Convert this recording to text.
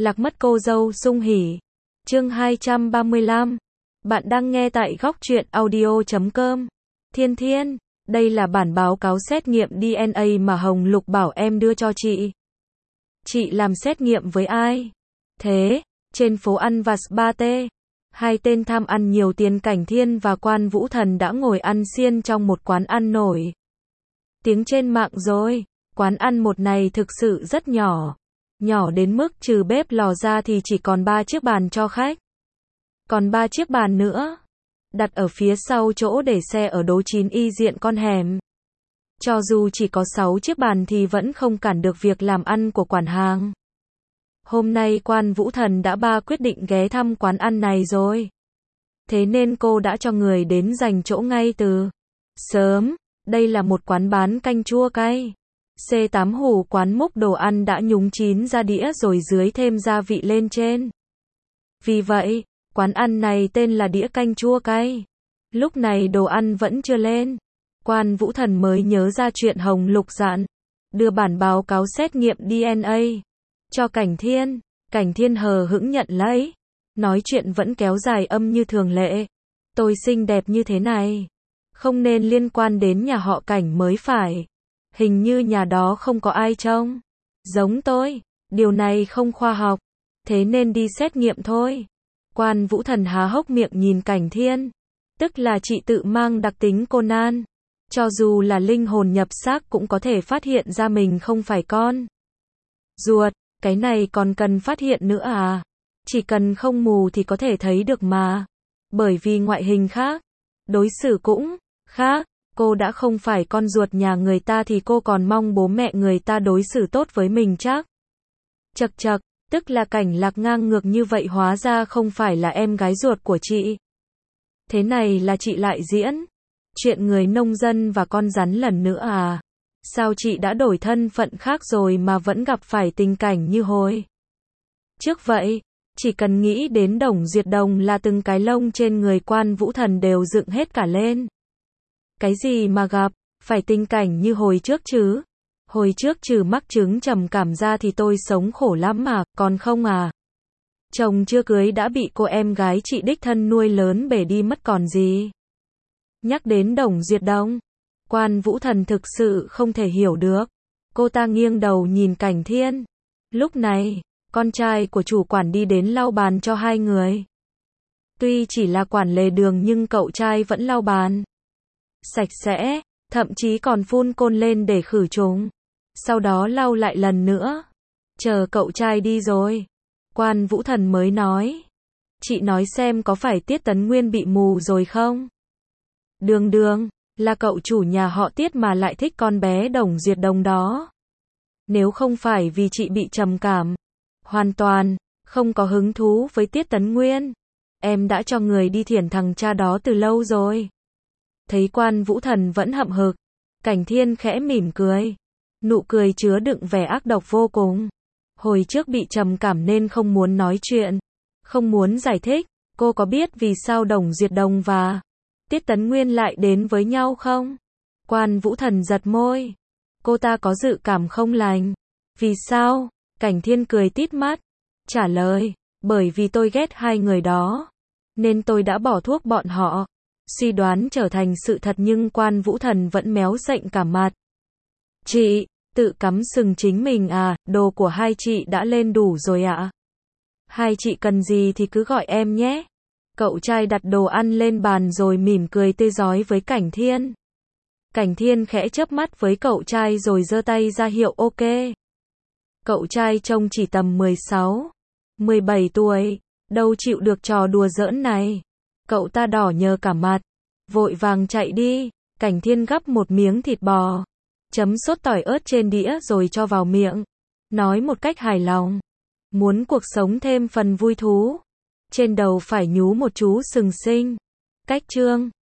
Lạc mất cô dâu sung hỉ. Chương 235. Bạn đang nghe tại góc truyện audio.com. Thiên Thiên, đây là bản báo cáo xét nghiệm DNA mà Hồng Lục bảo em đưa cho chị. Chị làm xét nghiệm với ai? Thế, trên phố ăn vặt Ba T, hai tên tham ăn nhiều tiền Cảnh Thiên và Quan Vũ Thần đã ngồi ăn xiên trong một quán ăn nổi tiếng trên mạng rồi. Quán ăn một này thực sự rất nhỏ. Nhỏ đến mức trừ bếp lò ra thì chỉ còn 3 chiếc bàn cho khách. Còn 3 chiếc bàn nữa đặt ở phía sau chỗ để xe ở Đố 9 Y diện con hẻm. Cho dù chỉ có 6 chiếc bàn thì vẫn không cản được việc làm ăn của quản hàng. Hôm nay Quan Vũ Thần đã quyết định ghé thăm quán ăn này rồi. Thế nên cô đã cho người đến giành chỗ ngay từ sớm. Đây là một quán bán canh chua cay. C8 hủ quán múc đồ ăn đã nhúng chín ra đĩa rồi dưới thêm gia vị lên trên. Vì vậy, quán ăn này tên là đĩa canh chua cay. Lúc này đồ ăn vẫn chưa lên. Quan Vũ Thần mới nhớ ra chuyện Hồng Lục dặn đưa bản báo cáo xét nghiệm DNA cho Cảnh Thiên. Cảnh Thiên hờ hững nhận lấy. Nói chuyện vẫn kéo dài âm như thường lệ. Tôi xinh đẹp như thế này, không nên liên quan đến nhà họ Cảnh mới phải. Hình như nhà đó không có ai trông giống tôi. Điều này không khoa học. Thế nên đi xét nghiệm thôi. Quan Vũ Thần há hốc miệng nhìn Cảnh Thiên. Tức là chị tự mang đặc tính Conan. Cho dù là linh hồn nhập xác cũng có thể phát hiện ra mình không phải con ruột. Cái này còn cần phát hiện nữa à? Chỉ cần không mù thì có thể thấy được mà. Bởi vì ngoại hình khác, đối xử cũng khác. Cô đã không phải con ruột nhà người ta thì cô còn mong bố mẹ người ta đối xử tốt với mình chắc. Chậc chậc, tức là Cảnh Lạc ngang ngược như vậy hóa ra không phải là em gái ruột của chị. Thế này là chị lại diễn chuyện người nông dân và con rắn lần nữa à? Sao chị đã đổi thân phận khác rồi mà vẫn gặp phải tình cảnh như hồi trước vậy? Chỉ cần nghĩ đến Đồng Duyệt Đồng là từng cái lông trên người Quan Vũ Thần đều dựng hết cả lên. Cái gì mà gặp phải tình cảnh như hồi trước chứ? Hồi trước trừ mắc chứng trầm cảm ra thì tôi sống khổ lắm mà, còn không à? Chồng chưa cưới đã bị cô em gái chị đích thân nuôi lớn bể đi mất còn gì. Nhắc đến Đồng Duyệt Đồng, Quan Vũ Thần thực sự không thể hiểu được. Cô ta nghiêng đầu nhìn Cảnh Thiên. Lúc này, con trai của chủ quản đi đến lau bàn cho hai người. Tuy chỉ là quản lề đường nhưng cậu trai vẫn lau bàn sạch sẽ, thậm chí còn phun côn lên để khử trùng. Sau đó lau lại lần nữa. Chờ cậu trai đi rồi, Quan Vũ Thần mới nói. Chị nói xem có phải Tiết Tấn Nguyên bị mù rồi không? Đường, là cậu chủ nhà họ Tiết mà lại thích con bé Đồng Duyệt Đồng đó. Nếu không phải vì chị bị trầm cảm, hoàn toàn không có hứng thú với Tiết Tấn Nguyên, em đã cho người đi thiển thằng cha đó từ lâu rồi. Thấy Quan Vũ Thần vẫn hậm hực, Cảnh Thiên khẽ mỉm cười. Nụ cười chứa đựng vẻ ác độc vô cùng. Hồi trước bị trầm cảm nên không muốn nói chuyện, không muốn giải thích. Cô có biết vì sao Đồng Duyệt Đồng và Tiết Tấn Nguyên lại đến với nhau không? Quan Vũ Thần giật môi. Cô ta có dự cảm không lành. Vì sao? Cảnh Thiên cười tít mắt. Trả lời, bởi vì tôi ghét hai người đó, nên tôi đã bỏ thuốc bọn họ. Suy đoán trở thành sự thật nhưng Quan Vũ Thần vẫn méo sệnh cả mặt. Chị, tự cắm sừng chính mình à? Đồ của hai chị đã lên đủ rồi ạ. Hai chị cần gì thì cứ gọi em nhé. Cậu trai đặt đồ ăn lên bàn rồi mỉm cười tươi rói với Cảnh Thiên. Cảnh Thiên khẽ chớp mắt với cậu trai rồi giơ tay ra hiệu ok. Cậu trai trông chỉ tầm 16, 17 tuổi, đâu chịu được trò đùa giỡn này. Cậu ta đỏ nhờ cả mặt, vội vàng chạy đi. Cảnh Thiên gắp một miếng thịt bò, chấm sốt tỏi ớt trên đĩa rồi cho vào miệng. Nói một cách hài lòng. Muốn cuộc sống thêm phần vui thú, trên đầu phải nhú một chú sừng xinh. Cách chương